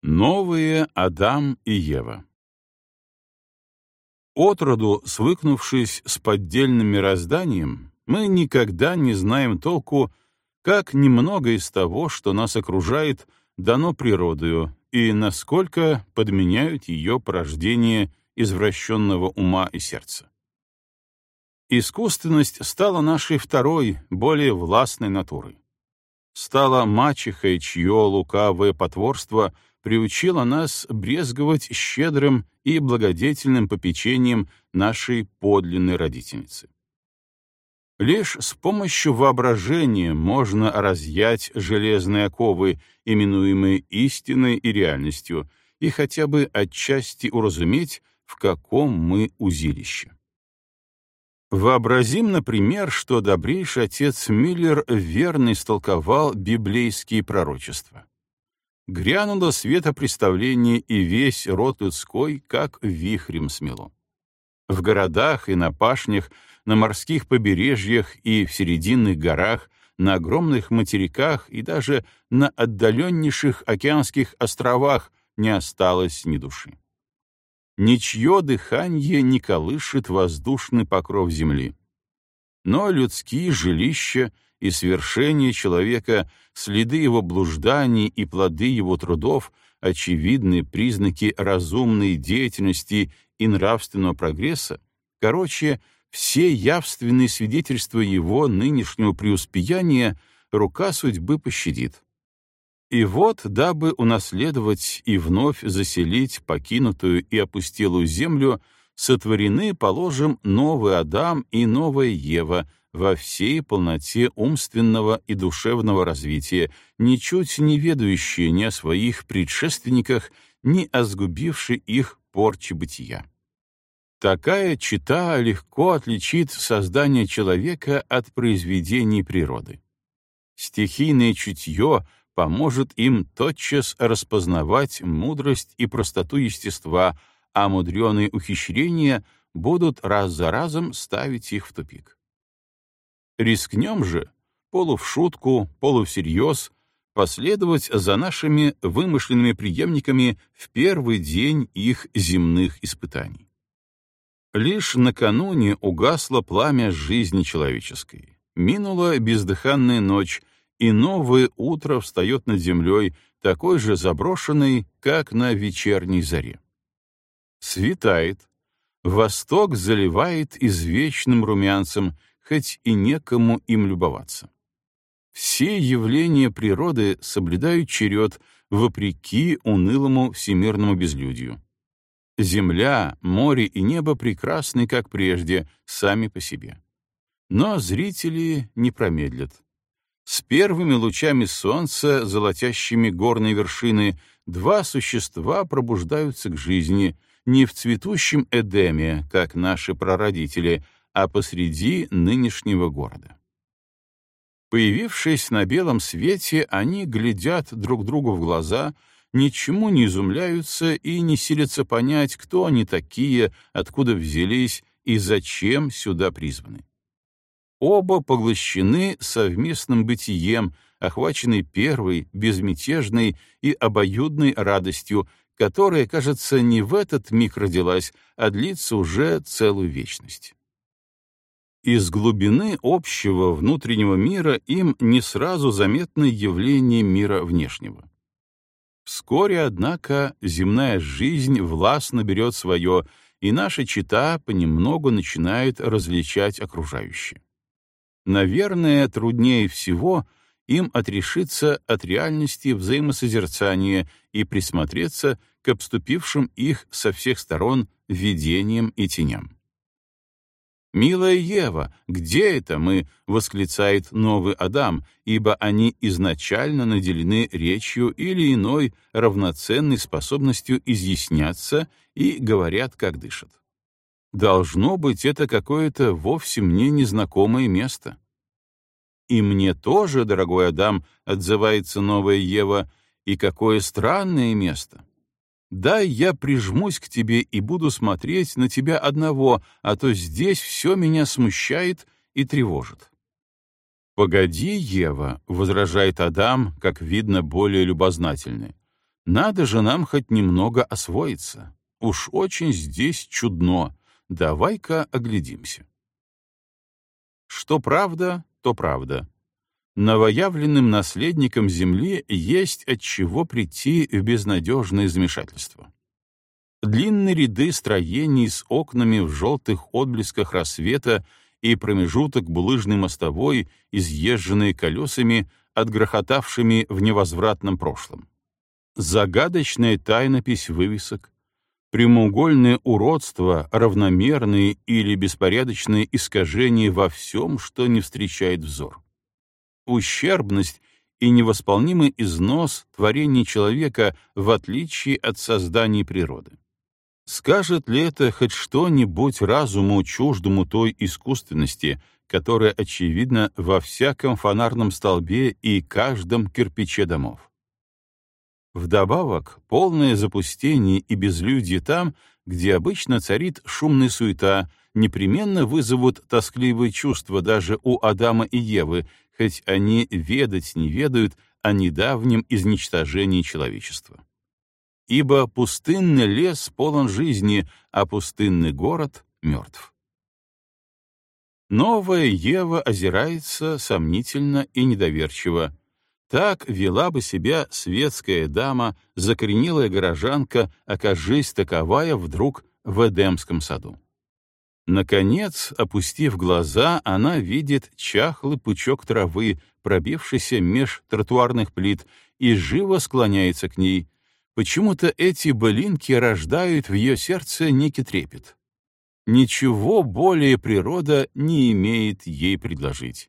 Новые Адам и Ева. Отроду, свыкнувшись с поддельным мирозданием, мы никогда не знаем толку, как немного из того, что нас окружает, дано природою, и насколько подменяют ее порождение извращенного ума и сердца. Искусственность стала нашей второй, более властной натурой. Стала мачехой, чье лукавое потворство приучило нас брезговать щедрым и благодетельным попечением нашей подлинной родительницы. Лишь с помощью воображения можно разъять железные оковы, именуемые истиной и реальностью, и хотя бы отчасти уразуметь, в каком мы узилище. Вообразим, например, что добрейший отец Мюллер верно истолковал библейские пророчества. Грянуло светопреставление, и весь род людской как вихрем смело. В городах и на пашнях, на морских побережьях и в серединных горах, на огромных материках и даже на отдаленнейших океанских островах не осталось ни души. Ничье дыхание не колышет воздушный покров земли. Но людские жилища и свершения человека, следы его блужданий и плоды его трудов, очевидные признаки разумной деятельности и нравственного прогресса, короче, все явственные свидетельства его нынешнего преуспеяния рука судьбы пощадит. И вот, дабы унаследовать и вновь заселить покинутую и опустелую землю, сотворены, положим, новый Адам и новая Ева во всей полноте умственного и душевного развития, ничуть не ведающие ни о своих предшественниках, ни о сгубившей их порче бытия. Такая чета легко отличит создание человека от произведений природы. Стихийное чутье поможет им тотчас распознавать мудрость и простоту естества, а мудреные ухищрения будут раз за разом ставить их в тупик. Рискнем же, полу в шутку, полу всерьез, последовать за нашими вымышленными преемниками в первый день их земных испытаний. Лишь накануне угасло пламя жизни человеческой, минула бездыханная ночь, и новое утро встает над землей, такой же заброшенной, как на вечерней заре. Светает, восток заливает извечным румянцем, хоть и некому им любоваться. Все явления природы соблюдают черед, вопреки унылому всемирному безлюдью. Земля, море и небо прекрасны, как прежде, сами по себе. Но зрители не промедлят. С первыми лучами солнца, золотящими горные вершины, два существа пробуждаются к жизни не в цветущем Эдеме, как наши прародители, а посреди нынешнего города. Появившись на белом свете, они глядят друг другу в глаза, ничему не изумляются и не силятся понять, кто они такие, откуда взялись и зачем сюда призваны. Оба поглощены совместным бытием, охвачены первой, безмятежной и обоюдной радостью, которая, кажется, не в этот миг родилась, а длится уже целую вечность. Из глубины общего внутреннего мира им не сразу заметно явление мира внешнего. Вскоре, однако, земная жизнь властно берет свое, и наша чета понемногу начинает различать окружающее. Наверное, труднее всего им отрешиться от реальности взаимосозерцания и присмотреться к обступившим их со всех сторон видениям и теням. «Милая Ева, где это мы?» — восклицает новый Адам, ибо они изначально наделены речью или иной равноценной способностью изъясняться и говорят, как дышат. Должно быть, это какое-то вовсе мне незнакомое место. И мне тоже, дорогой Адам, отзывается новая Ева, и какое странное место. Дай я прижмусь к тебе и буду смотреть на тебя одного, а то здесь все меня смущает и тревожит. «Погоди, Ева», — возражает Адам, как видно, более любознательный. Надо же нам хоть немного освоиться. Уж очень здесь чудно. Давай-ка оглядимся. Что правда, то правда. Новоявленным наследникам земли есть от чего прийти в безнадежное замешательство. Длинные ряды строений с окнами в желтых отблесках рассвета и промежуток булыжной мостовой, изъезженные колесами, отгрохотавшими в невозвратном прошлом. Загадочная тайнопись вывесок, прямоугольное уродство, равномерные или беспорядочные искажения во всем, что не встречает взор. Ущербность и невосполнимый износ творений человека в отличие от созданий природы. Скажет ли это хоть что-нибудь разуму, чуждому той искусственности, которая очевидна во всяком фонарном столбе и каждом кирпиче домов? Вдобавок, полное запустение и безлюдье там, где обычно царит шумная суета, непременно вызовут тоскливые чувства даже у Адама и Евы, хоть они ведать не ведают о недавнем изничтожении человечества. Ибо пустынный лес полон жизни, а пустынный город мертв. Новая Ева озирается сомнительно и недоверчиво. Так вела бы себя светская дама, закоренелая горожанка, окажись таковая вдруг в Эдемском саду. Наконец, опустив глаза, она видит чахлый пучок травы, пробившийся меж тротуарных плит, и живо склоняется к ней. Почему-то эти былинки рождают в ее сердце некий трепет. Ничего более природа не имеет ей предложить.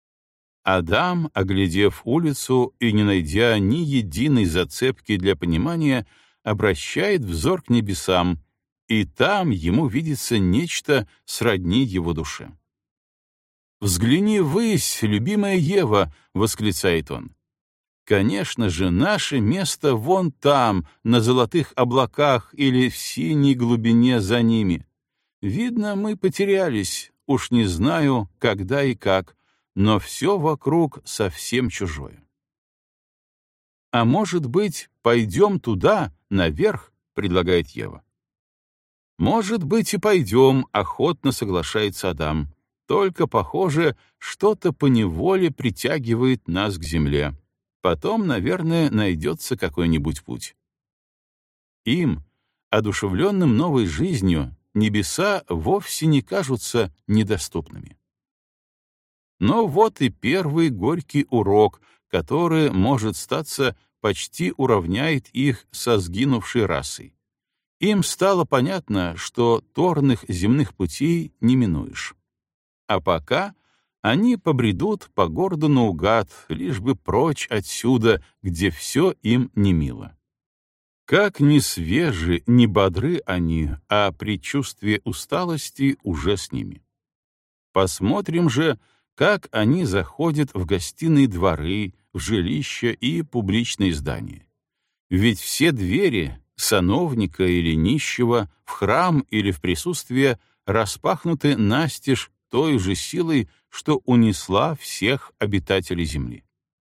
Адам, оглядев улицу и не найдя ни единой зацепки для понимания, обращает взор к небесам, и там ему видится нечто сродни его душе. «Взгляни ввысь, любимая Ева!» — восклицает он. «Конечно же, наше место вон там, на золотых облаках или в синей глубине за ними. Видно, мы потерялись, уж не знаю, когда и как, но все вокруг совсем чужое». «А может быть, пойдем туда, наверх?» — предлагает Ева. «Может быть, и пойдем», — охотно соглашается Адам. «Только, похоже, что-то поневоле притягивает нас к земле. Потом, наверное, найдется какой-нибудь путь». Им, одушевленным новой жизнью, небеса вовсе не кажутся недоступными. Но вот и первый горький урок, который, может статься, почти уравняет их со сгинувшей расой. Им стало понятно, что торных земных путей не минуешь. А пока они побредут по городу наугад, лишь бы прочь отсюда, где все им не мило. Как ни свежи, ни бодры они, а предчувствие усталости уже с ними. Посмотрим же, как они заходят в гостиные дворы, в жилища и публичные здания. Ведь все двери, сановника или нищего, в храм или в присутствие, распахнуты настежь той же силой, что унесла всех обитателей земли.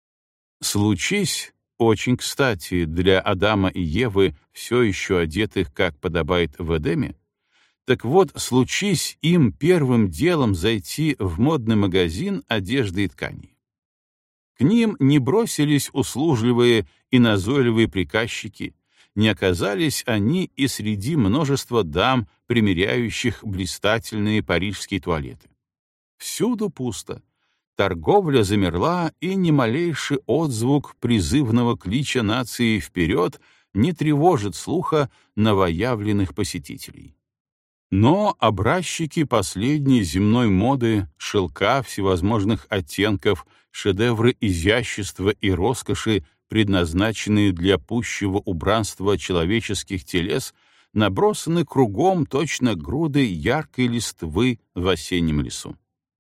Случись, очень кстати для Адама и Евы, все еще одетых, как подобает в Эдеме, так вот, случись им первым делом зайти в модный магазин одежды и тканей. К ним не бросились услужливые и назойливые приказчики, не оказались они и среди множества дам, примеряющих блистательные парижские туалеты. Всюду пусто. Торговля замерла, и ни малейший отзвук призывного клича нации вперед не тревожит слуха новоявленных посетителей. Но образчики последней земной моды, шелка всевозможных оттенков, шедевры изящества и роскоши, предназначенные для пущего убранства человеческих телес, набросаны кругом точно груды яркой листвы в осеннем лесу.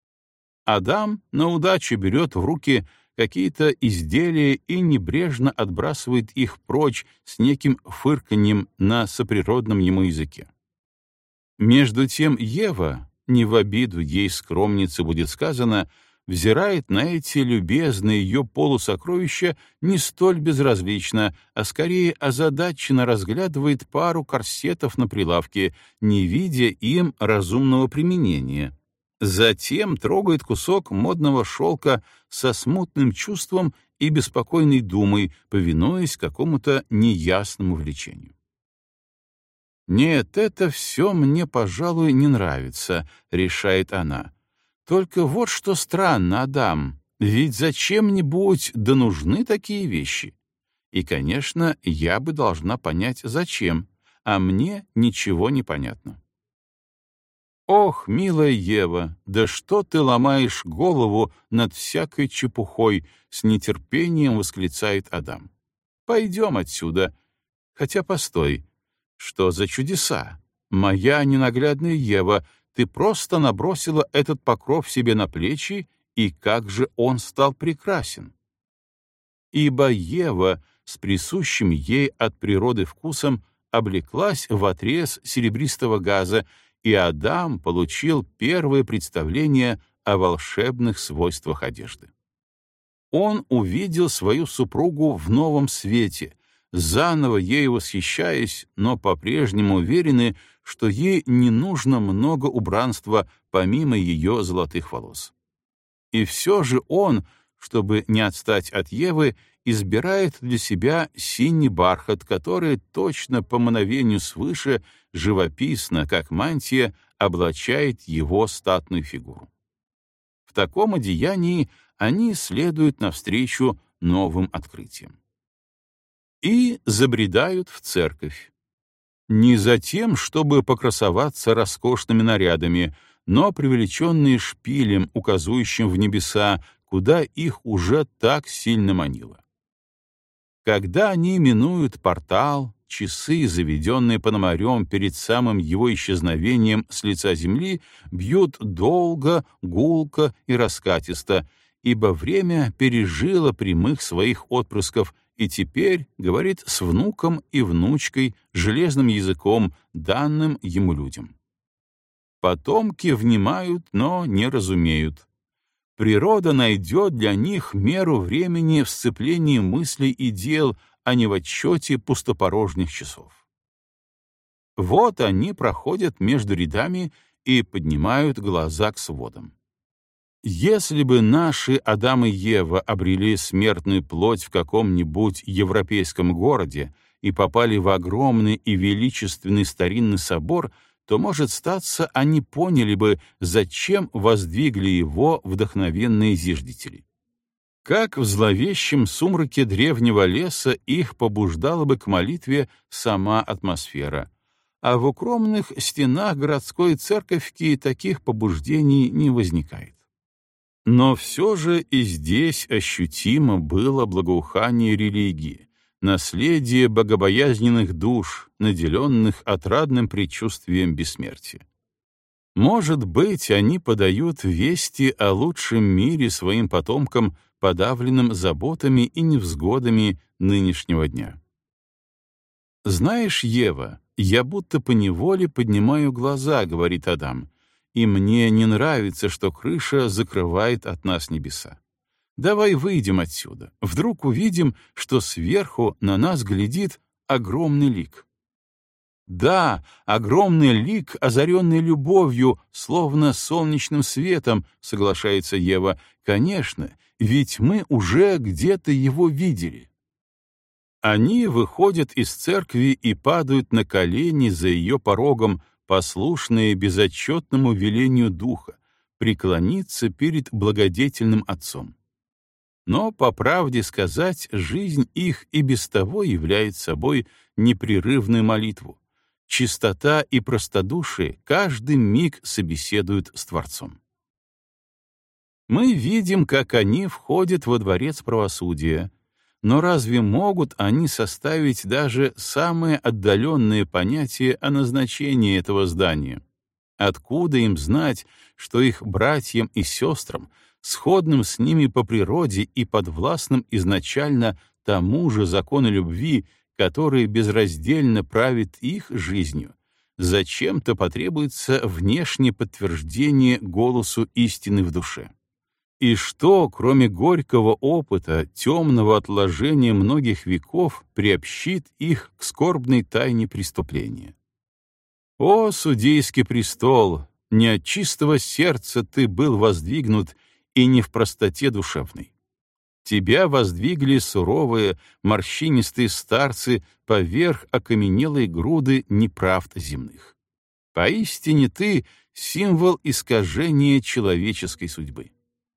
Адам на удачу берет в руки какие-то изделия и небрежно отбрасывает их прочь с неким фырканьем на соприродном ему языке. Между тем Ева, не в обиду ей скромнице будет сказано, взирает на эти любезные ее полусокровища не столь безразлично, а скорее озадаченно разглядывает пару корсетов на прилавке, не видя им разумного применения. Затем трогает кусок модного шелка со смутным чувством и беспокойной думой, повинуясь какому-то неясному влечению. «Нет, это все мне, пожалуй, не нравится», — решает она. «Только вот что странно, Адам, ведь зачем-нибудь да нужны такие вещи? И, конечно, я бы должна понять, зачем, а мне ничего не понятно». «Ох, милая Ева, да что ты ломаешь голову над всякой чепухой?» — с нетерпением восклицает Адам. «Пойдем отсюда. Хотя постой. Что за чудеса? Моя ненаглядная Ева, ты просто набросила этот покров себе на плечи, и как же он стал прекрасен!» Ибо Ева с присущим ей от природы вкусом облеклась в отрез серебристого газа, и Адам получил первое представление о волшебных свойствах одежды. Он увидел свою супругу в новом свете, заново ею восхищаясь, но по-прежнему уверенный, что ей не нужно много убранства помимо ее золотых волос. И все же он, чтобы не отстать от Евы, избирает для себя синий бархат, который точно по мановению свыше, живописно, как мантия, облачает его статную фигуру. В таком одеянии они следуют навстречу новым открытиям. И забредают в церковь. Не за тем, чтобы покрасоваться роскошными нарядами, но привлеченные шпилем, указующим в небеса, куда их уже так сильно манило. Когда они минуют портал, часы, заведенные Пономарем перед самым его исчезновением с лица земли, бьют долго, гулко и раскатисто, ибо время пережило прямых своих отпрысков и теперь говорит с внуком и внучкой железным языком, данным ему людям. Потомки внимают, но не разумеют. Природа найдет для них меру времени в сцеплении мыслей и дел, а не в отсчете пустопорожних часов. Вот они проходят между рядами и поднимают глаза к сводам. Если бы наши Адам и Ева обрели смертную плоть в каком-нибудь европейском городе и попали в огромный и величественный старинный собор, то, может статься, они поняли бы, зачем воздвигли его вдохновенные зиждители. Как в зловещем сумраке древнего леса их побуждала бы к молитве сама атмосфера, а в укромных стенах городской церковки таких побуждений не возникает. Но все же и здесь ощутимо было благоухание религии, наследие богобоязненных душ, наделенных отрадным предчувствием бессмертия. Может быть, они подают вести о лучшем мире своим потомкам, подавленным заботами и невзгодами нынешнего дня. «Знаешь, Ева, я будто поневоле поднимаю глаза», — говорит Адам, «и мне не нравится, что крыша закрывает от нас небеса. Давай выйдем отсюда. Вдруг увидим, что сверху на нас глядит огромный лик». «Да, огромный лик, озаренный любовью, словно солнечным светом», — соглашается Ева. «Конечно, ведь мы уже где-то его видели». Они выходят из церкви и падают на колени за ее порогом, послушные безотчетному велению Духа, преклониться перед благодетельным Отцом. Но, по правде сказать, жизнь их и без того является собой непрерывную молитву. Чистота и простодушие каждый миг собеседуют с Творцом. Мы видим, как они входят во дворец правосудия, но разве могут они составить даже самое отдаленное понятие о назначении этого здания? Откуда им знать, что их братьям и сестрам, сходным с ними по природе и подвластным изначально тому же закону любви, который безраздельно правит их жизнью, зачем-то потребуется внешнее подтверждение голосу истины в душе? И что, кроме горького опыта, темного отложения многих веков, приобщит их к скорбной тайне преступления? О, судейский престол! Не от чистого сердца ты был воздвигнут, и не в простоте душевной. Тебя воздвигли суровые, морщинистые старцы поверх окаменелой груды неправд земных. Поистине ты — символ искажения человеческой судьбы.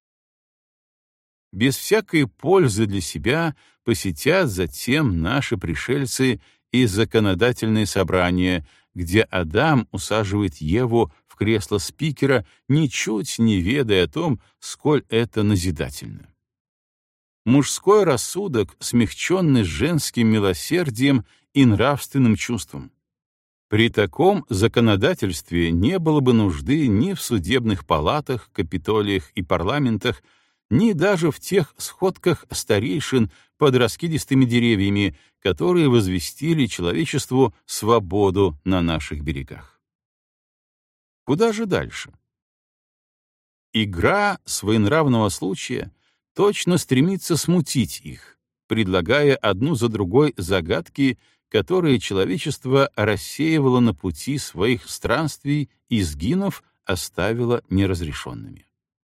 Без всякой пользы для себя посетят затем наши пришельцы и законодательные собрания, где Адам усаживает Еву в кресло спикера, ничуть не ведая о том, сколь это назидательно. Мужской рассудок, смягченный женским милосердием и нравственным чувством. При таком законодательстве не было бы нужды ни в судебных палатах, капитолиях и парламентах, ни даже в тех сходках старейшин под раскидистыми деревьями, которые возвестили человечеству свободу на наших берегах. Куда же дальше? Игра своенравного случая точно стремится смутить их, предлагая одну за другой загадки, которые человечество рассеивало на пути своих странствий и, сгинув, оставило неразрешенными.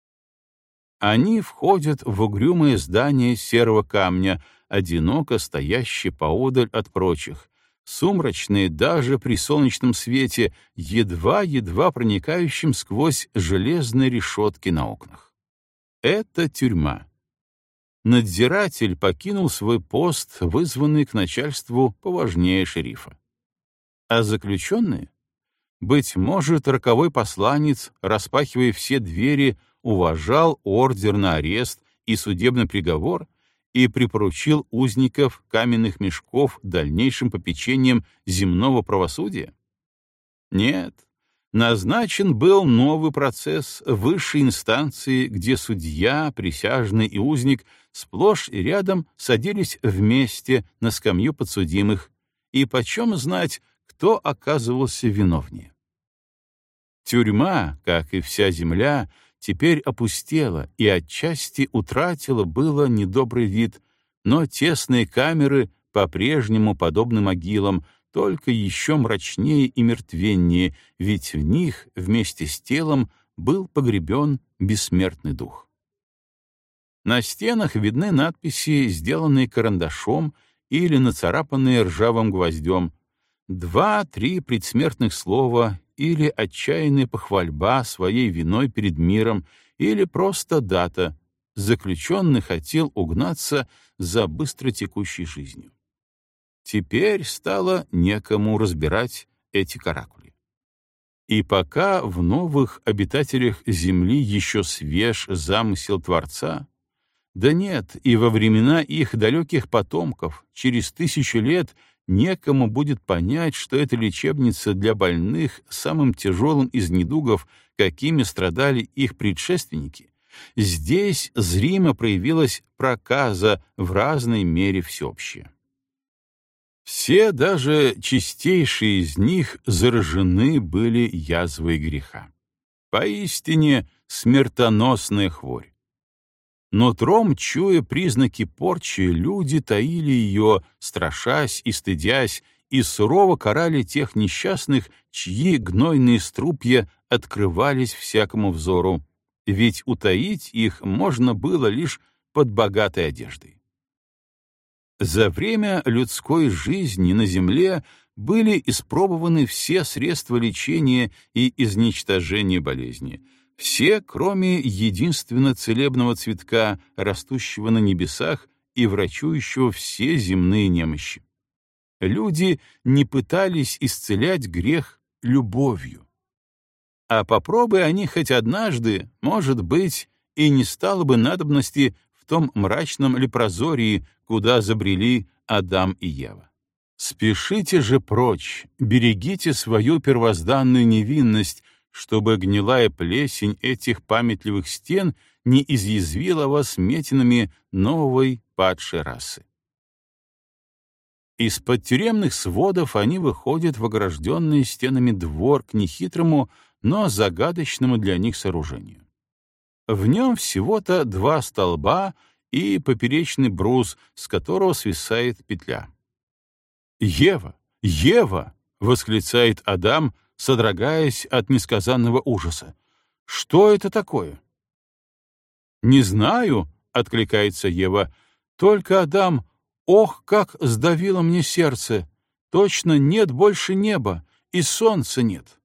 Они входят в угрюмое здание серого камня, одиноко стоящее поодаль от прочих, сумрачные даже при солнечном свете, едва-едва проникающим сквозь железные решетки на окнах. Это тюрьма. Надзиратель покинул свой пост, вызванный к начальству поважнее шерифа. А заключенные? Быть может, роковой посланец, распахивая все двери, уважал ордер на арест и судебный приговор и припоручил узников каменных мешков дальнейшим попечением земного правосудия? Нет. Назначен был новый процесс высшей инстанции, где судья, присяжный и узник сплошь и рядом садились вместе на скамью подсудимых, и почем знать, кто оказывался виновнее. Тюрьма, как и вся земля, теперь опустела и отчасти утратила было недобрый вид, но тесные камеры, по-прежнему подобны могилам, только еще мрачнее и мертвеннее, ведь в них вместе с телом был погребен бессмертный дух. На стенах видны надписи, сделанные карандашом или нацарапанные ржавым гвоздем, 2-3 предсмертных слова или отчаянная похвальба своей виной перед миром, или просто дата: заключенный хотел угнаться за быстротекущей жизнью. Теперь стало некому разбирать эти каракули. И пока в новых обитателях земли еще свеж замысел Творца, да нет, и во времена их далеких потомков, через 1000 лет, некому будет понять, что это лечебница для больных самым тяжелым из недугов, какими страдали их предшественники, здесь зримо проявилась проказа в разной мере всеобщая. Все, даже чистейшие из них, заражены были язвой греха. Поистине смертоносная хворь. Нутром, чуя признаки порчи, люди таили ее, страшась и стыдясь, и сурово карали тех несчастных, чьи гнойные струпья открывались всякому взору, ведь утаить их можно было лишь под богатой одеждой. За время людской жизни на земле были испробованы все средства лечения и изничтожения болезни, все, кроме единственно целебного цветка, растущего на небесах и врачующего все земные немощи. Люди не пытались исцелять грех любовью. А попробуй они хоть однажды, может быть, и не стало бы надобности в том мрачном лепрозории, куда забрели Адам и Ева. Спешите же прочь, берегите свою первозданную невинность, чтобы гнилая плесень этих памятливых стен не изъязвила вас метинами новой падшей расы. Из-под тюремных сводов они выходят в огражденный стенами двор к нехитрому, но загадочному для них сооружению. В нем всего-то 2 столба и поперечный брус, с которого свисает петля. «Ева! Ева!» — восклицает Адам, содрогаясь от несказанного ужаса. «Что это такое?» «Не знаю», — откликается Ева, — «только, Адам, ох, как сдавило мне сердце! Точно нет больше неба, и солнца нет».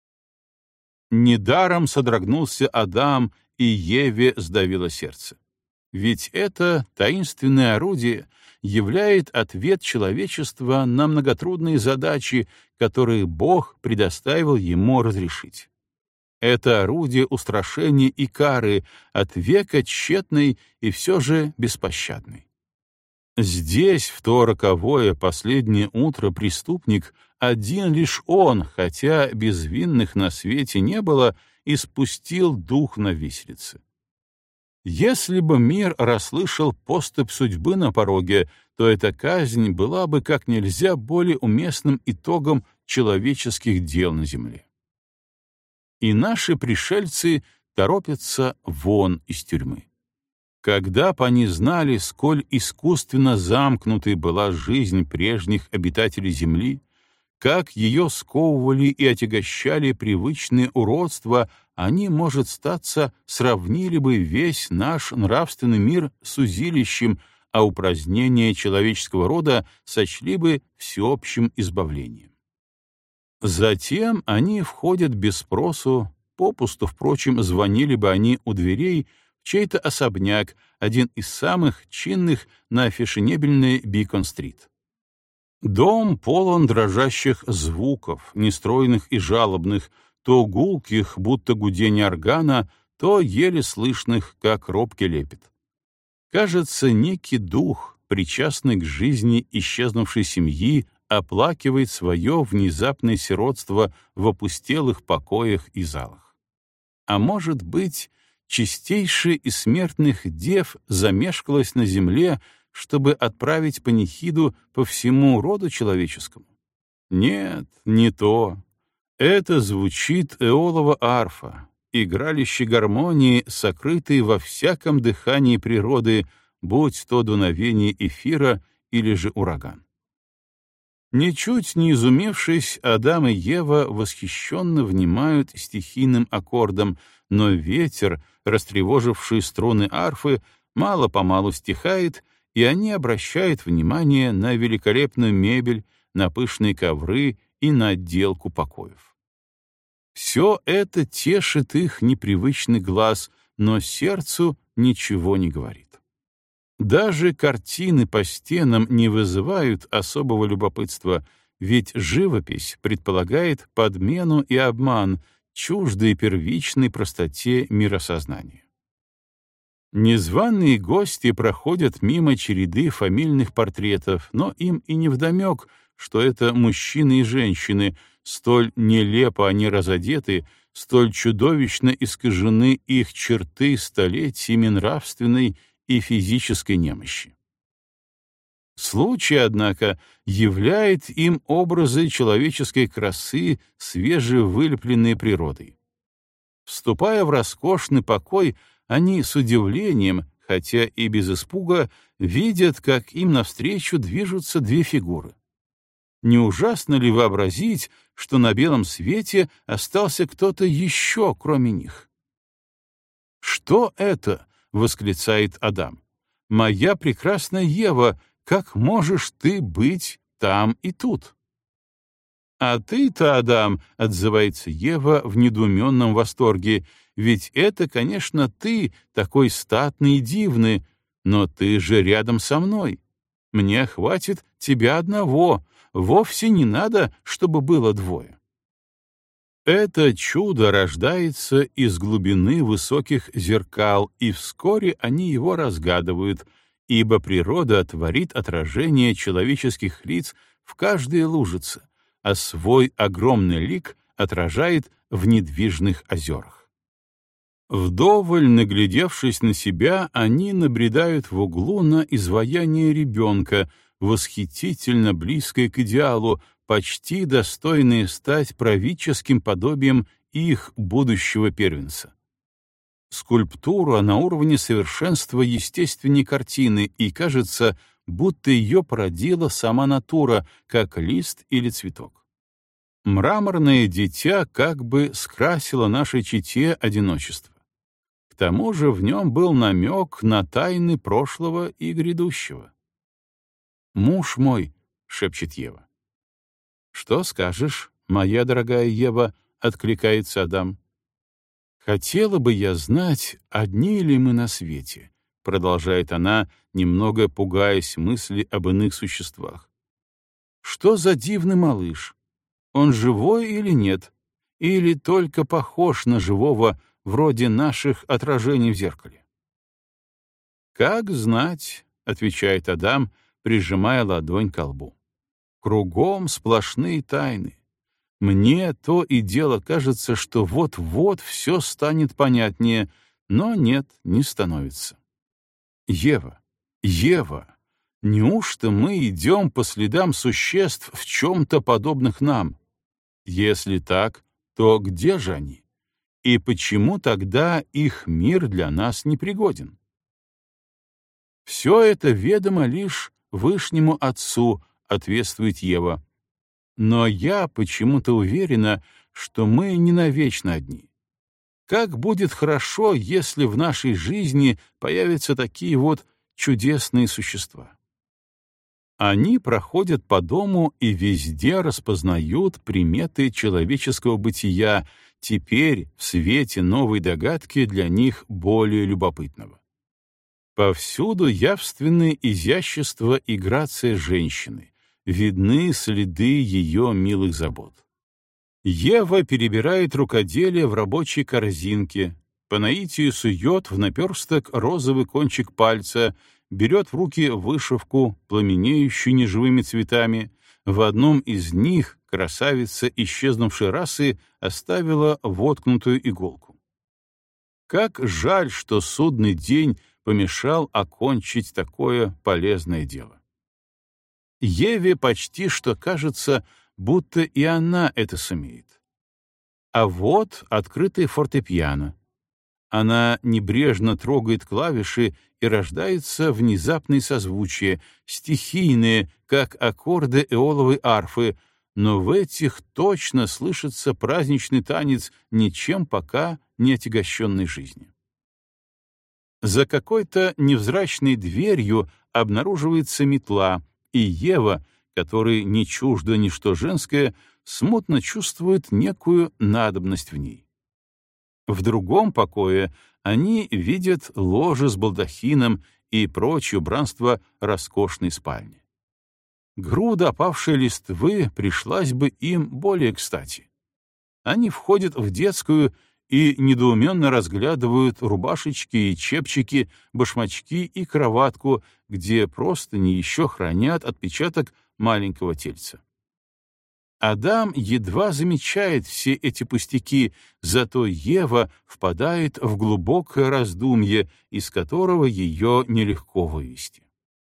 Недаром содрогнулся Адам, и Еве сдавило сердце. Ведь это таинственное орудие являет ответ человечества на многотрудные задачи, которые Бог предоставил ему разрешить. Это орудие устрашения и кары, от века тщетной и все же беспощадной. Здесь, в то роковое последнее утро, преступник, один лишь он, хотя безвинных на свете не было, испустил дух на виселице. Если бы мир расслышал поступь судьбы на пороге, то эта казнь была бы как нельзя более уместным итогом человеческих дел на земле. И наши пришельцы торопятся вон из тюрьмы. Когда б они знали, сколь искусственно замкнутой была жизнь прежних обитателей земли, как ее сковывали и отягощали привычные уродства, они, может статься, сравнили бы весь наш нравственный мир с узилищем, а упразднение человеческого рода сочли бы всеобщим избавлением. Затем они входят без спросу, попусту, впрочем, звонили бы они у дверей в чей-то особняк, один из самых чинных на фешенебельной Бикон-стрит. Дом полон дрожащих звуков, нестройных и жалобных, то гулких, будто гудение органа, то еле слышных, как робкий лепет. Кажется, некий дух, причастный к жизни исчезнувшей семьи, оплакивает свое внезапное сиротство в опустелых покоях и залах. А может быть, чистейшая из смертных дев замешкалась на земле, чтобы отправить панихиду по всему роду человеческому? Нет, не то. Это звучит эолова арфа, игралище гармонии, сокрытые во всяком дыхании природы, будь то дуновение эфира или же ураган. Ничуть не изумившись, Адам и Ева восхищенно внимают стихийным аккордам, но ветер, растревоживший струны арфы, мало-помалу стихает, и они обращают внимание на великолепную мебель, на пышные ковры и на отделку покоев. Все это тешит их непривычный глаз, но сердцу ничего не говорит. Даже картины по стенам не вызывают особого любопытства, ведь живопись предполагает подмену и обман, чуждые первичной простоте миросознания. Незваные гости проходят мимо череды фамильных портретов, но им и невдомек, что это мужчины и женщины, столь нелепо они разодеты, столь чудовищно искажены их черты столетиями нравственной и физической немощи. Случай, однако, являет им образы человеческой красы, свежевылепленной природой. Вступая в роскошный покой, они с удивлением, хотя и без испуга, видят, как им навстречу движутся 2 фигуры. Не ужасно ли вообразить, что на белом свете остался кто-то еще, кроме них? «Что это?» — восклицает Адам. «Моя прекрасная Ева, как можешь ты быть там и тут?» «А ты-то, Адам», — отзывается Ева в недоуменном восторге, «ведь это, конечно, ты, такой статный и дивный, но ты же рядом со мной. Мне хватит тебя одного, вовсе не надо, чтобы было 2». Это чудо рождается из глубины высоких зеркал, и вскоре они его разгадывают, ибо природа творит отражение человеческих лиц в каждой лужице, а свой огромный лик отражает в недвижных озерах. Вдоволь наглядевшись на себя, они набредают в углу на изваяние ребенка, восхитительно близкое к идеалу, почти достойное стать правительским подобием их будущего первенца. скульптура на уровне совершенства естественной картины, и кажется, будто ее породила сама натура, как лист или цветок. Мраморное дитя как бы скрасило нашей чете одиночество. К тому же в нем был намек на тайны прошлого и грядущего. «Муж мой», — шепчет Ева. «Что скажешь, моя дорогая Ева?» — откликается Адам. «Хотела бы я знать, одни ли мы на свете», — продолжает она, немного пугаясь мысли об иных существах. «Что за дивный малыш? Он живой или нет? Или только похож на живого, вроде наших отражений в зеркале?» «Как знать», — отвечает Адам, прижимая ладонь ко лбу. «Кругом сплошные тайны. Мне то и дело кажется, что вот-вот все станет понятнее, но нет, не становится. Ева, Ева, неужто мы идем по следам существ в чем-то подобных нам? Если так, то где же они? И почему тогда их мир для нас непригоден? Все это ведомо лишь Вышнему Отцу, ответствует Ева. Но я почему-то уверена, что мы не навечно одни. Как будет хорошо, если в нашей жизни появятся такие вот чудесные существа. Они проходят по дому и везде распознают приметы человеческого бытия, теперь в свете новой догадки для них более любопытного. Повсюду явственны изящество и грация женщины, видны следы ее милых забот. Ева перебирает рукоделие в рабочей корзинке, по наитию сует в наперсток розовый кончик пальца, берет в руки вышивку, пламенеющую неживыми цветами. В одном из них красавица исчезнувшей расы оставила воткнутую иголку. Как жаль, что судный день помешал окончить такое полезное дело. Еве почти что кажется, будто и она это сумеет. А вот открытый фортепиано. Она небрежно трогает клавиши, и рождается внезапное созвучие, стихийное, как аккорды эоловой арфы, но в этих точно слышится праздничный танец ничем пока не отягощенной жизни. За какой-то невзрачной дверью обнаруживается метла, и Ева, которой не чуждо ничто женское, смутно чувствует некую надобность в ней. В другом покое они видят ложе с балдахином и прочее убранство роскошной спальни. Груда опавшей листвы пришлась бы им более кстати. Они входят в детскую и недоуменно разглядывают рубашечки и чепчики, башмачки и кроватку, где простыни еще хранят отпечаток маленького тельца. Адам едва замечает все эти пустяки, зато Ева впадает в глубокое раздумье, из которого ее нелегко вывести.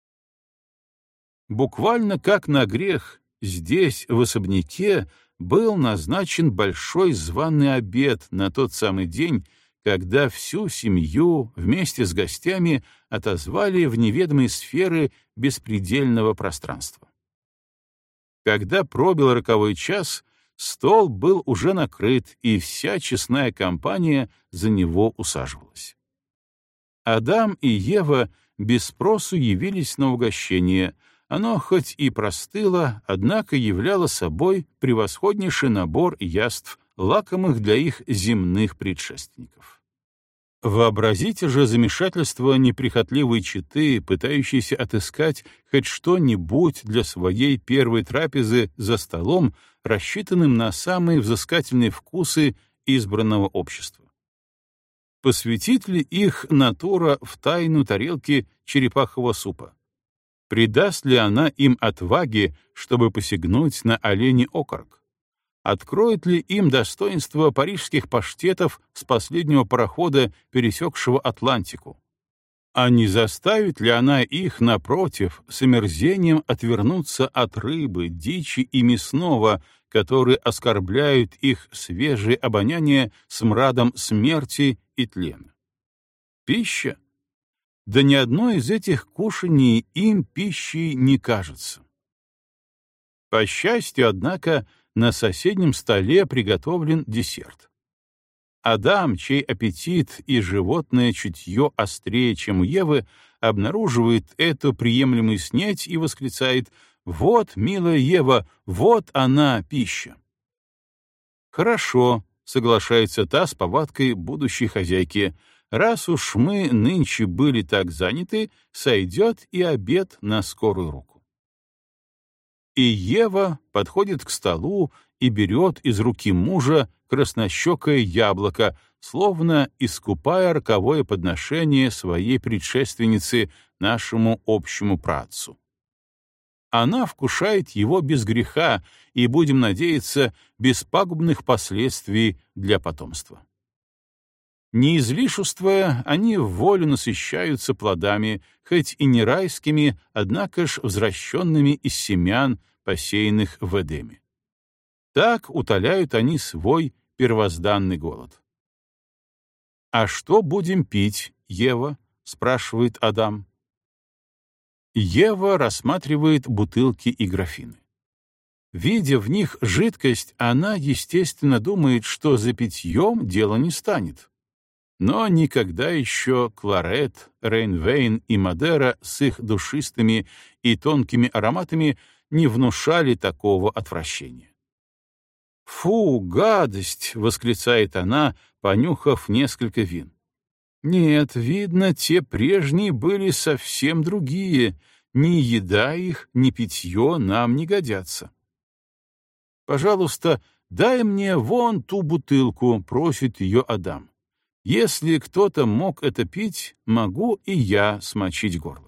Буквально как на грех, здесь, в особняке, был назначен большой званый обед на тот самый день, когда всю семью вместе с гостями отозвали в неведомые сферы беспредельного пространства. Когда пробил роковой час, стол был уже накрыт, и вся честная компания за него усаживалась. Адам и Ева без спросу явились на угощение. Оно хоть и простыло, однако являло собой превосходнейший набор яств, лакомых для их земных предшественников. Вообразите же замешательство неприхотливой четы, пытающейся отыскать хоть что-нибудь для своей первой трапезы за столом, рассчитанным на самые взыскательные вкусы избранного общества. Посвятит ли их натура в тайну тарелки черепахового супа? Придаст ли она им отваги, чтобы посягнуть на оленей окорок? Откроет ли им достоинство парижских паштетов с последнего парохода, пересекшего Атлантику? А не заставит ли она их, напротив, с омерзением отвернуться от рыбы, дичи и мясного, которые оскорбляют их свежее обоняние смрадом смерти и тлена? Пища? Да ни одно из этих кушаний им пищей не кажется. По счастью, однако, на соседнем столе приготовлен десерт. Адам, чей аппетит и животное чутье острее, чем у Евы, обнаруживает эту приемлемую снеть и восклицает: «Вот, милая Ева, вот она, пища!» «Хорошо», — соглашается та с повадкой будущей хозяйки, «раз уж мы нынче были так заняты, сойдет и обед на скорую руку». И Ева подходит к столу и берет из руки мужа краснощекое яблоко, словно искупая роковое подношение своей предшественницы, нашему общему праотцу. Она вкушает его без греха и, будем надеяться, без пагубных последствий для потомства. Не излишествуя, они в волю насыщаются плодами, хоть и не райскими, однако ж возвращенными из семян, посеянных в Эдеме. Так утоляют они свой первозданный голод. «А что будем пить, Ева?» — спрашивает Адам. Ева рассматривает бутылки и графины. Видя в них жидкость, она, естественно, думает, что за питьем дело не станет. Но никогда еще Кларет, Рейнвейн и Мадера с их душистыми и тонкими ароматами не внушали такого отвращения. «Фу, гадость!» — восклицает она, понюхав несколько вин. «Нет, видно, те прежние были совсем другие. Ни еда их, ни питье нам не годятся». «Пожалуйста, дай мне вон ту бутылку», — просит ее Адам. «Если кто-то мог это пить, могу и я смочить горло».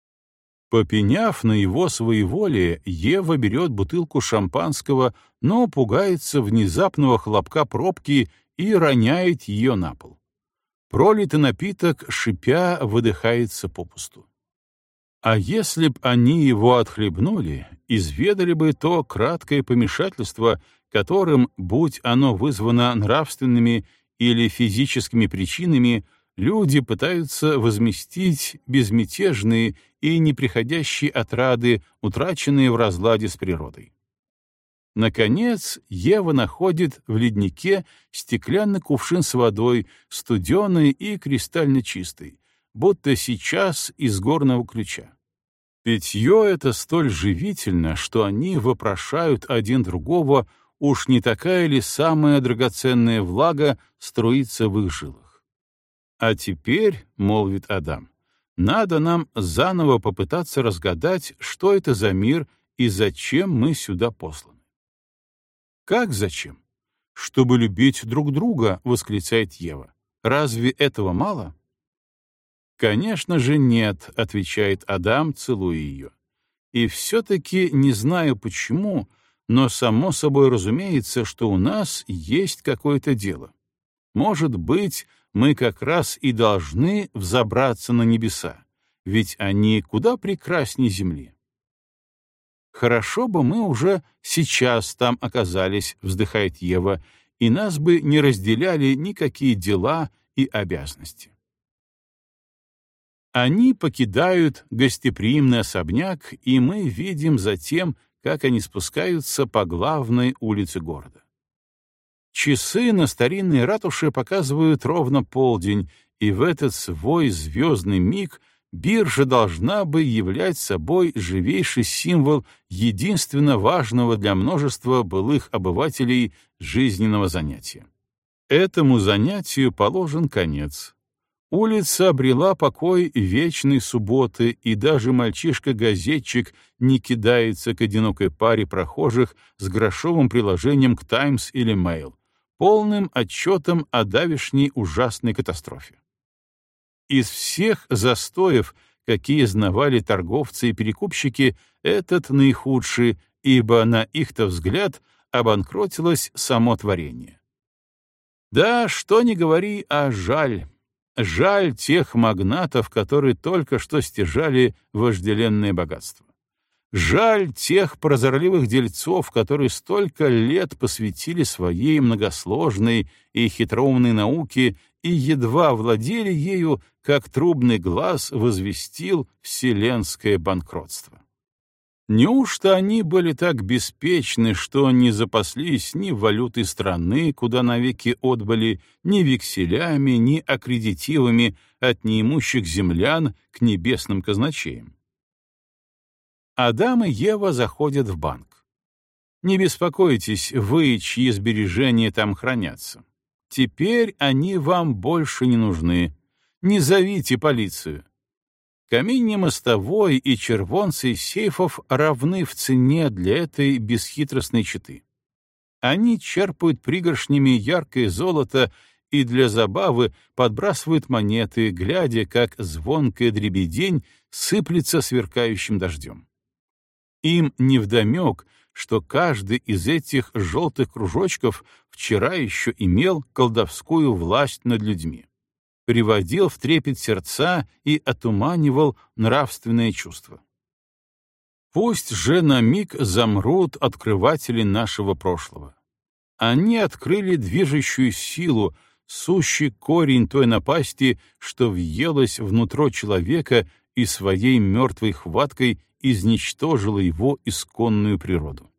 Попеняв на его своеволие, Ева берет бутылку шампанского, но пугается внезапного хлопка пробки и роняет ее на пол. Пролитый напиток, шипя, выдыхается попусту. А если б они его отхлебнули, изведали бы то краткое помешательство, которым, будь оно вызвано нравственными или физическими причинами, люди пытаются возместить безмятежные и неприходящие отрады, утраченные в разладе с природой. Наконец, Ева находит в леднике стеклянный кувшин с водой, студеной и кристально чистой, будто сейчас из горного ключа. Питье это столь живительно, что они вопрошают один другого, уж не такая ли самая драгоценная влага струится в их жилах. «А теперь, — молвит Адам, — надо нам заново попытаться разгадать, что это за мир и зачем мы сюда посланы». «Как зачем? Чтобы любить друг друга», — восклицает Ева. «Разве этого мало?» «Конечно же нет», — отвечает Адам, целуя ее. «И все-таки не знаю почему, но само собой разумеется, что у нас есть какое-то дело. Может быть, мы как раз и должны взобраться на небеса, ведь они куда прекраснее земли». «Хорошо бы мы уже сейчас там оказались», — вздыхает Ева, «и нас бы не разделяли никакие дела и обязанности». Они покидают гостеприимный особняк, и мы видим затем, как они спускаются по главной улице города. Часы на старинной ратуше показывают ровно полдень, и в этот свой звездный миг биржа должна бы являть собой живейший символ единственно важного для множества былых обывателей жизненного занятия. Этому занятию положен конец. Улица обрела покой вечной субботы, и даже мальчишка-газетчик не кидается к одинокой паре прохожих с грошовым приложением к «Таймс» или «Мэйл», полным отчетом о давешней ужасной катастрофе. Из всех застоев, какие знавали торговцы и перекупщики, этот наихудший, ибо на их-то взгляд обанкротилось само творение. Да, что ни говори, а жаль. Жаль тех магнатов, которые только что стяжали вожделенное богатство. Жаль тех прозорливых дельцов, которые столько лет посвятили своей многосложной и хитроумной науке и едва владели ею, как трубный глас возвестил вселенское банкротство. Неужто они были так беспечны, что не запаслись ни валютой страны, куда навеки отбыли, ни векселями, ни аккредитивами от неимущих землян к небесным казначеям? Адам и Ева заходят в банк. Не беспокойтесь, вы, чьи сбережения там хранятся. Теперь они вам больше не нужны. Не зовите полицию. Каменья мостовой и червонцы сейфов равны в цене для этой бесхитростной четы. Они черпают пригоршнями яркое золото и для забавы подбрасывают монеты, глядя, как звонкая дребедень сыплется сверкающим дождем. Им невдомек, что каждый из этих желтых кружочков вчера еще имел колдовскую власть над людьми, приводил в трепет сердца и отуманивал нравственные чувства. Пусть же на миг замрут открыватели нашего прошлого. Они открыли движущую силу, сущий корень той напасти, что въелась внутрь человека и своей мертвой хваткой изничтожила его исконную природу.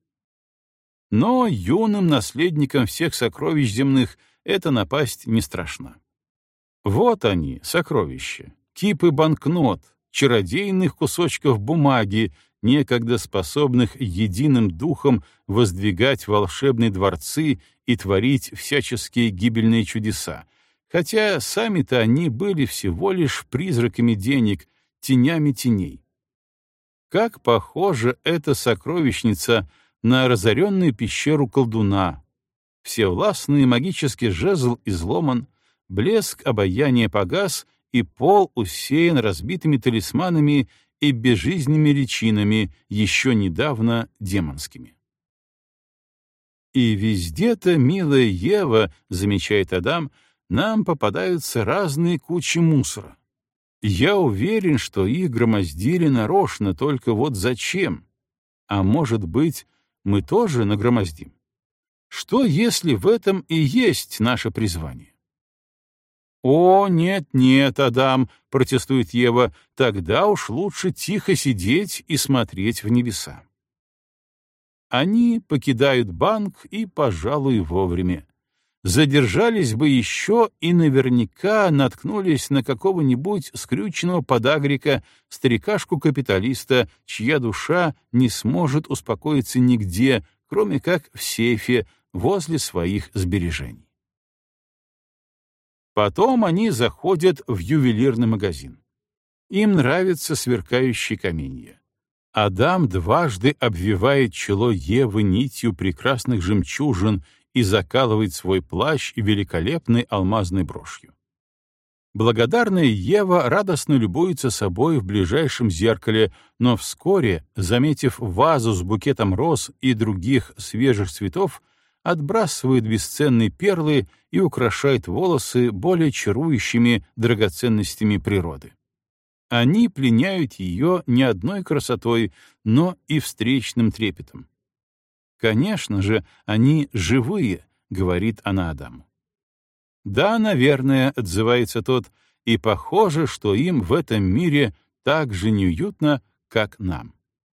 Но юным наследникам всех сокровищ земных эта напасть не страшна. Вот они, сокровища, кипы банкнот, чародейных кусочков бумаги, некогда способных единым духом воздвигать волшебные дворцы и творить всяческие гибельные чудеса, хотя сами-то они были всего лишь призраками денег, тенями теней. Как похожа эта сокровищница на разоренную пещеру колдуна. Всевластный магический жезл изломан, блеск обаяния погас, и пол усеян разбитыми талисманами и безжизненными личинами, еще недавно демонскими. И везде-то, милая Ева, замечает Адам, нам попадаются разные кучи мусора. Я уверен, что их громоздили нарочно, только вот зачем? А может быть, мы тоже нагромоздим? Что, если в этом и есть наше призвание? «О, нет, Адам», — протестует Ева, — «тогда уж лучше тихо сидеть и смотреть в небеса». Они покидают банк и, пожалуй, вовремя. Задержались бы еще и наверняка наткнулись на какого-нибудь скрюченного подагрика, старикашку-капиталиста, чья душа не сможет успокоиться нигде, кроме как в сейфе возле своих сбережений. Потом они заходят в ювелирный магазин. Им нравятся сверкающие каменья. Адам дважды обвивает чело Евы нитью прекрасных жемчужин и закалывает свой плащ великолепной алмазной брошью. Благодарная Ева радостно любуется собой в ближайшем зеркале, но вскоре, заметив вазу с букетом роз и других свежих цветов, отбрасывает бесценные перлы и украшает волосы более чарующими драгоценностями природы. Они пленяют ее не одной красотой, но и встречным трепетом. «Конечно же, они живые», — говорит она Адаму. «Да, наверное», — отзывается тот, — «и похоже, что им в этом мире так же неуютно, как нам».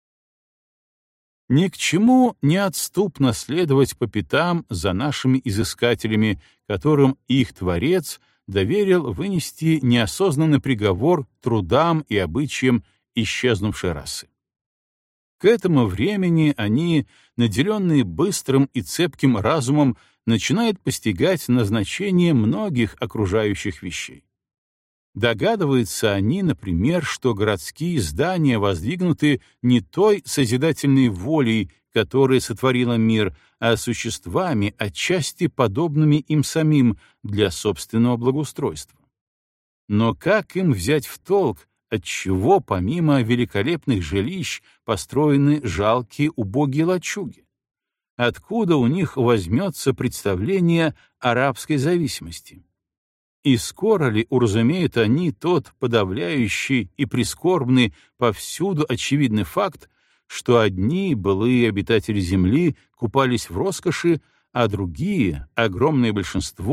Ни к чему неотступно следовать по пятам за нашими изыскателями, которым их Творец доверил вынести неосознанный приговор трудам и обычаям исчезнувшей расы. К этому времени они, наделенные быстрым и цепким разумом, начинают постигать назначение многих окружающих вещей. Догадываются они, например, что городские здания воздвигнуты не той созидательной волей, которая сотворила мир, а существами, отчасти подобными им самим для собственного благоустройства. Но как им взять в толк, отчего помимо великолепных жилищ построены жалкие убогие лачуги? Откуда у них возьмется представление о рабской зависимости? И скоро ли уразумеют они тот подавляющий и прискорбный, повсюду очевидный факт, что одни былые обитатели Земли купались в роскоши, а другие, огромное большинство,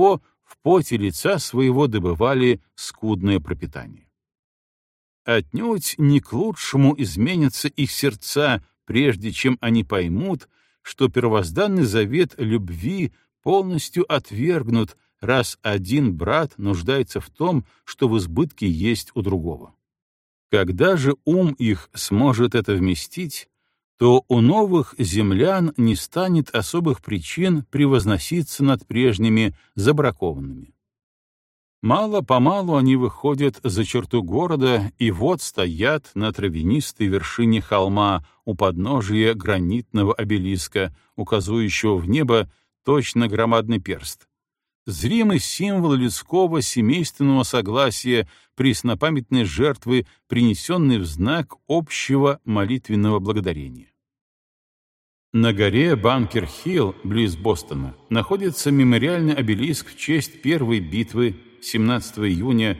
в поте лица своего добывали скудное пропитание. Отнюдь не к лучшему изменятся их сердца, прежде чем они поймут, что первозданный завет любви полностью отвергнут, раз один брат нуждается в том, что в избытке есть у другого. Когда же ум их сможет это вместить, то у новых землян не станет особых причин превозноситься над прежними забракованными. Мало-помалу они выходят за черту города и вот стоят на травянистой вершине холма у подножия гранитного обелиска, указывающего в небо точно громадный перст. Зримый символ людского семейственного согласия, преснопамятной жертвы, принесенной в знак общего молитвенного благодарения. На горе Банкер-Хилл, близ Бостона, находится мемориальный обелиск в честь первой битвы 17 июня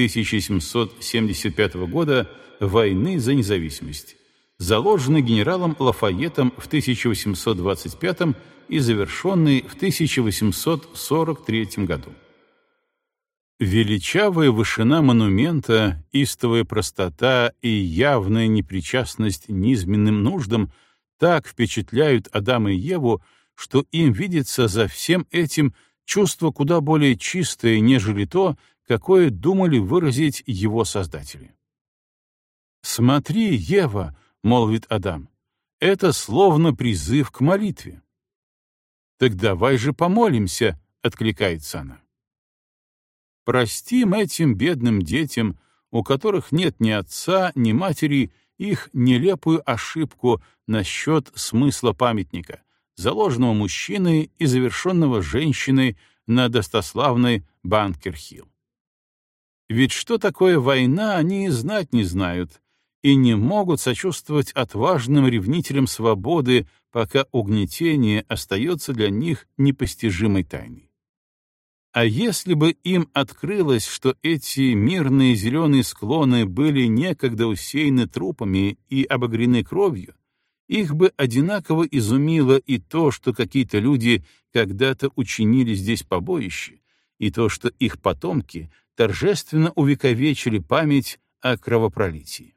1775 года войны за независимость, заложенный генералом Лафайетом в 1825 и завершенный в 1843 году. Величавая вышина монумента, истовая простота и явная непричастность низменным нуждам так впечатляют Адама и Еву, что им видится за всем этим чувство куда более чистое, нежели то, какое думали выразить его создатели. «Смотри, Ева», — молвит Адам, — «это словно призыв к молитве». «Так давай же помолимся», — откликается она. Простим этим бедным детям, у которых нет ни отца, ни матери, их нелепую ошибку насчет смысла памятника, заложенного мужчиной и завершенного женщиной на достославной Банкер-Хилл. Ведь что такое война, они знать не знают и не могут сочувствовать отважным ревнителям свободы, пока угнетение остается для них непостижимой тайной. А если бы им открылось, что эти мирные зеленые склоны были некогда усеяны трупами и обогрены кровью, их бы одинаково изумило и то, что какие-то люди когда-то учинили здесь побоище, и то, что их потомки торжественно увековечили память о кровопролитии.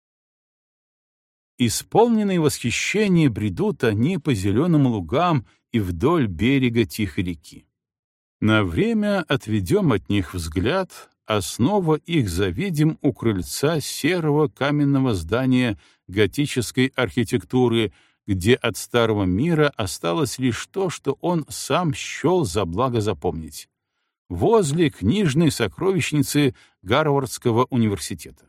Исполненные восхищения бредут они по зеленым лугам и вдоль берега тихой реки. На время отведем от них взгляд, а снова их завидим у крыльца серого каменного здания готической архитектуры, где от старого мира осталось лишь то, что он сам счел за благо запомнить, возле книжной сокровищницы Гарвардского университета.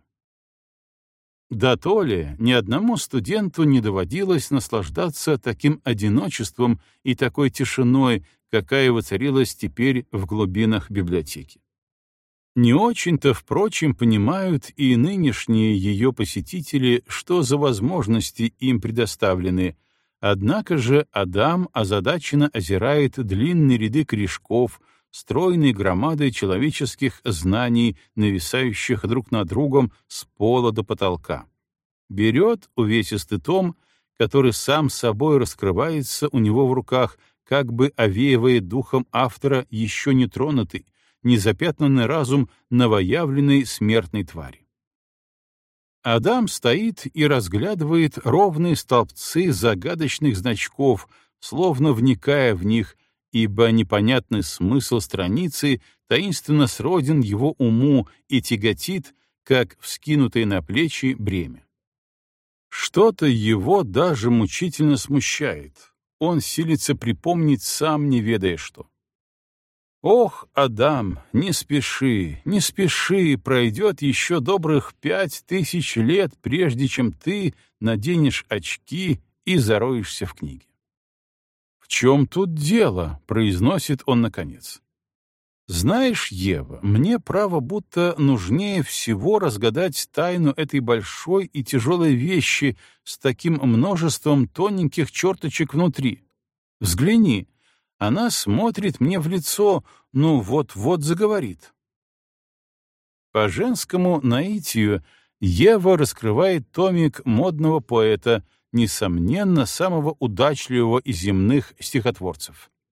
Дотоле ни одному студенту не доводилось наслаждаться таким одиночеством и такой тишиной, какая воцарилась теперь в глубинах библиотеки. Не очень-то, впрочем, понимают и нынешние ее посетители, что за возможности им предоставлены, однако же Адам озадаченно озирает длинные ряды корешков, стройные громады человеческих знаний, нависающих друг над другом с пола до потолка. Берет увесистый том, который сам собой раскрывается у него в руках, как бы овеивая духом автора еще не тронутый, незапятнанный разум новоявленной смертной твари. Адам стоит и разглядывает ровные столбцы загадочных значков, словно вникая в них, ибо непонятный смысл страницы таинственно сроден его уму и тяготит, как вскинутое на плечи бремя. Что-то его даже мучительно смущает. Он силится припомнить сам, не ведая что. Ох, Адам, не спеши, не спеши, пройдет еще добрых 5000 лет, прежде чем ты наденешь очки и зароешься в книге. «В чем тут дело?» — произносит он наконец. «Знаешь, Ева, мне, право, будто нужнее всего разгадать тайну этой большой и тяжелой вещи с таким множеством тоненьких черточек внутри. Взгляни, она смотрит мне в лицо, ну вот-вот заговорит». По женскому наитию Ева раскрывает томик модного поэта, несомненно, самого удачливого из земных стихотворцев.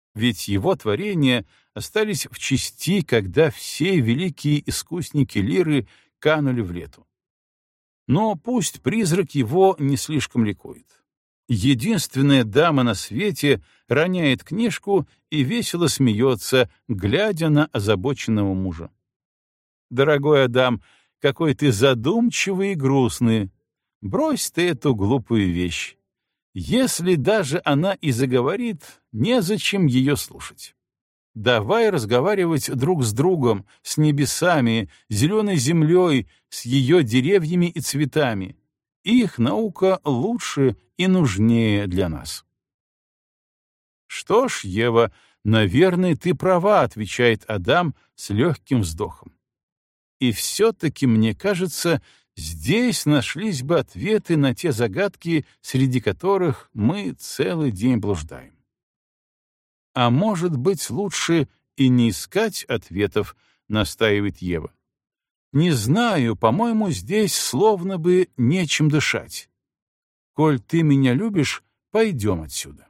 Ведь его творения остались в части, когда все великие искусники лиры канули в лету. Но пусть призрак его не слишком ликует. Единственная дама на свете роняет книжку и весело смеется, глядя на озабоченного мужа. «Дорогой Адам, какой ты задумчивый и грустный! Брось ты эту глупую вещь. Если даже она и заговорит, незачем ее слушать. Давай разговаривать друг с другом, с небесами, зеленой землей, с ее деревьями и цветами. Их наука лучше и нужнее для нас». «Что ж, Ева, наверное, ты права», — отвечает Адам с легким вздохом. «И все-таки, мне кажется, здесь нашлись бы ответы на те загадки, среди которых мы целый день блуждаем». «А может быть, лучше и не искать ответов», — настаивает Ева. «Не знаю, по-моему, здесь словно бы нечем дышать. Коль ты меня любишь, пойдем отсюда».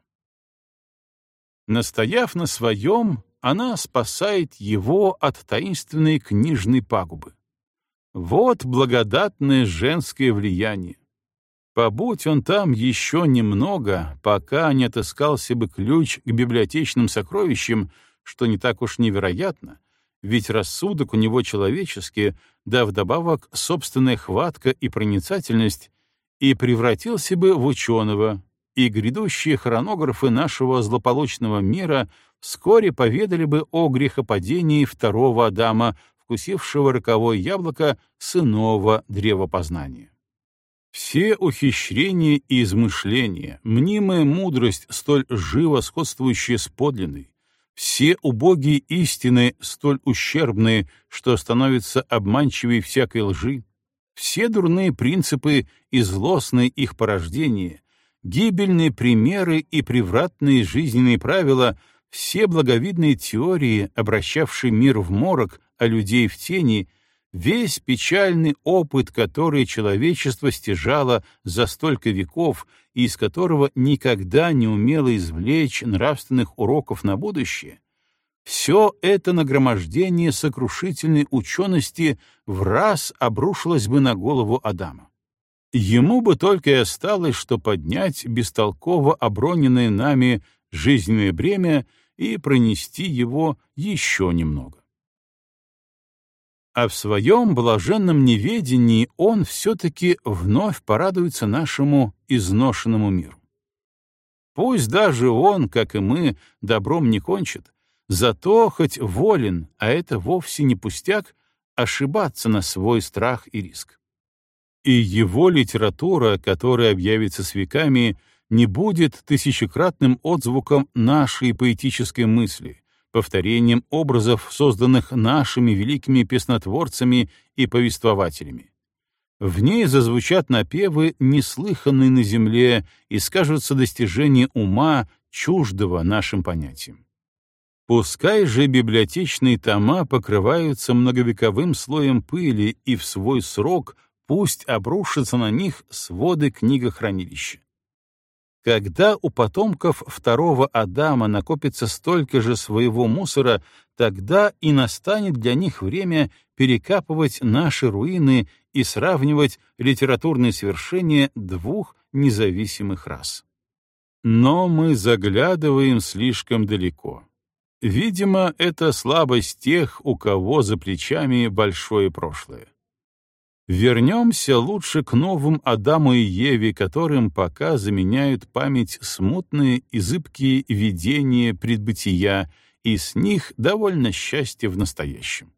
Настояв на своем, она спасает его от таинственной книжной пагубы. Вот благодатное женское влияние. Побудь он там еще немного, пока не отыскался бы ключ к библиотечным сокровищам, что не так уж невероятно, ведь рассудок у него человеческий, да вдобавок собственная хватка и проницательность, и превратился бы в ученого, и грядущие хронографы нашего злополучного мира вскоре поведали бы о грехопадении второго Адама, вкусившего роковое яблоко с иного древопознания. Все ухищрения и измышления, мнимая мудрость, столь живо сходствующая с подлинной, все убогие истины, столь ущербные, что становятся обманчивее всякой лжи, все дурные принципы и злостные их порождения, гибельные примеры и превратные жизненные правила, все благовидные теории, обращавшие мир в морок, а людей в тени, весь печальный опыт, который человечество стяжало за столько веков и из которого никогда не умело извлечь нравственных уроков на будущее, все это нагромождение сокрушительной учености враз обрушилось бы на голову Адама. Ему бы только и осталось, что поднять бестолково оброненное нами жизненное бремя и пронести его еще немного. А в своем блаженном неведении он все-таки вновь порадуется нашему изношенному миру. Пусть даже он, как и мы, добром не кончит, зато хоть волен, а это вовсе не пустяк, ошибаться на свой страх и риск. И его литература, которая объявится с веками, не будет тысячекратным отзвуком нашей поэтической мысли, повторением образов, созданных нашими великими песнотворцами и повествователями. В ней зазвучат напевы, неслыханные на земле, и скажутся достижения ума, чуждого нашим понятиям. Пускай же библиотечные тома покрываются многовековым слоем пыли, и в свой срок пусть обрушатся на них своды книгохранилища. Когда у потомков второго Адама накопится столько же своего мусора, тогда и настанет для них время перекапывать наши руины и сравнивать литературные свершения двух независимых рас. Но мы заглядываем слишком далеко. Видимо, это слабость тех, у кого за плечами большое прошлое. Вернемся лучше к новым Адаму и Еве, которым пока заменяют память смутные и зыбкие видения предбытия, и с них довольно счастье в настоящем.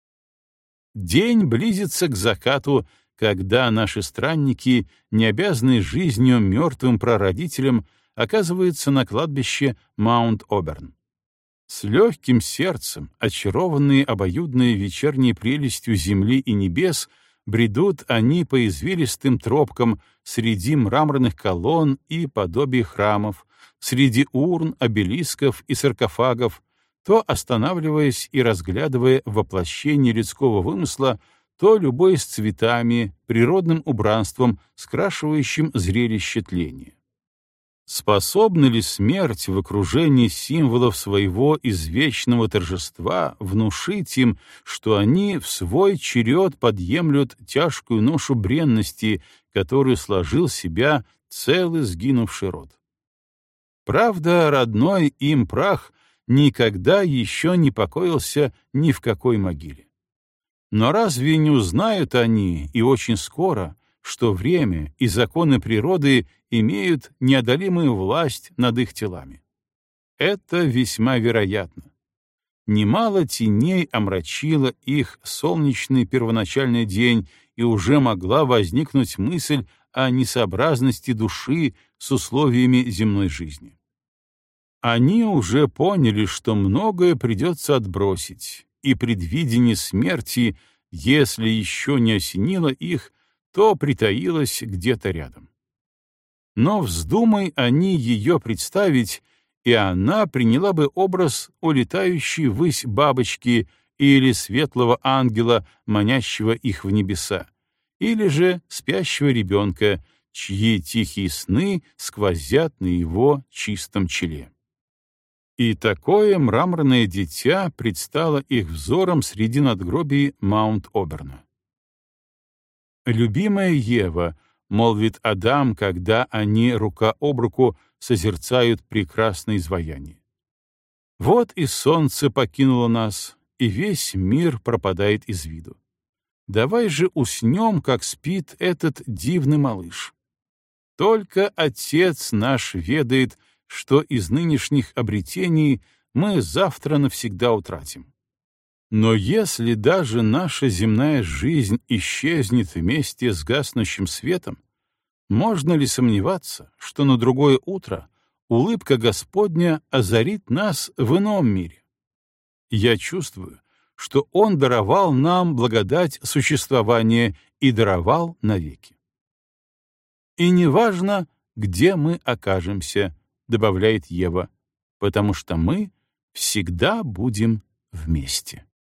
День близится к закату, когда наши странники, не обязанные жизнью мертвым прародителям, оказываются на кладбище Маунт-Оберн. С легким сердцем, очарованные обоюдной вечерней прелестью земли и небес, бредут они по извилистым тропкам среди мраморных колонн и подобий храмов, среди урн, обелисков и саркофагов, то останавливаясь и разглядывая воплощение людского вымысла, то любуясь цветами, природным убранством, скрашивающим зрелище тления. Способна ли смерть в окружении символов своего извечного торжества внушить им, что они в свой черед подъемлют тяжкую ношу бренности, которую сложил в себя целый сгинувший род? Правда, родной им прах никогда еще не покоился ни в какой могиле. Но разве не узнают они, и очень скоро, что время и законы природы имеют неодолимую власть над их телами? Это весьма вероятно. Немало теней омрачило их солнечный первоначальный день, и уже могла возникнуть мысль о несообразности души с условиями земной жизни. Они уже поняли, что многое придется отбросить, и предвидение смерти, если еще не осенило их, то притаилась где-то рядом. Но вздумай они ее представить, и она приняла бы образ улетающей ввысь бабочки или светлого ангела, манящего их в небеса, или же спящего ребенка, чьи тихие сны сквозят на его чистом челе. И такое мраморное дитя предстало их взором среди надгробий Маунт-Оберна. «Любимая Ева», — молвит Адам, когда они рука об руку созерцают прекрасное изваяние. «Вот и солнце покинуло нас, и весь мир пропадает из виду. Давай же уснем, как спит этот дивный малыш. Только Отец наш ведает, что из нынешних обретений мы завтра навсегда утратим. Но если даже наша земная жизнь исчезнет вместе с гаснущим светом, можно ли сомневаться, что на другое утро улыбка Господня озарит нас в ином мире? Я чувствую, что Он даровал нам благодать существования и даровал навеки. И неважно, где мы окажемся, добавляет Ева, потому что мы всегда будем вместе.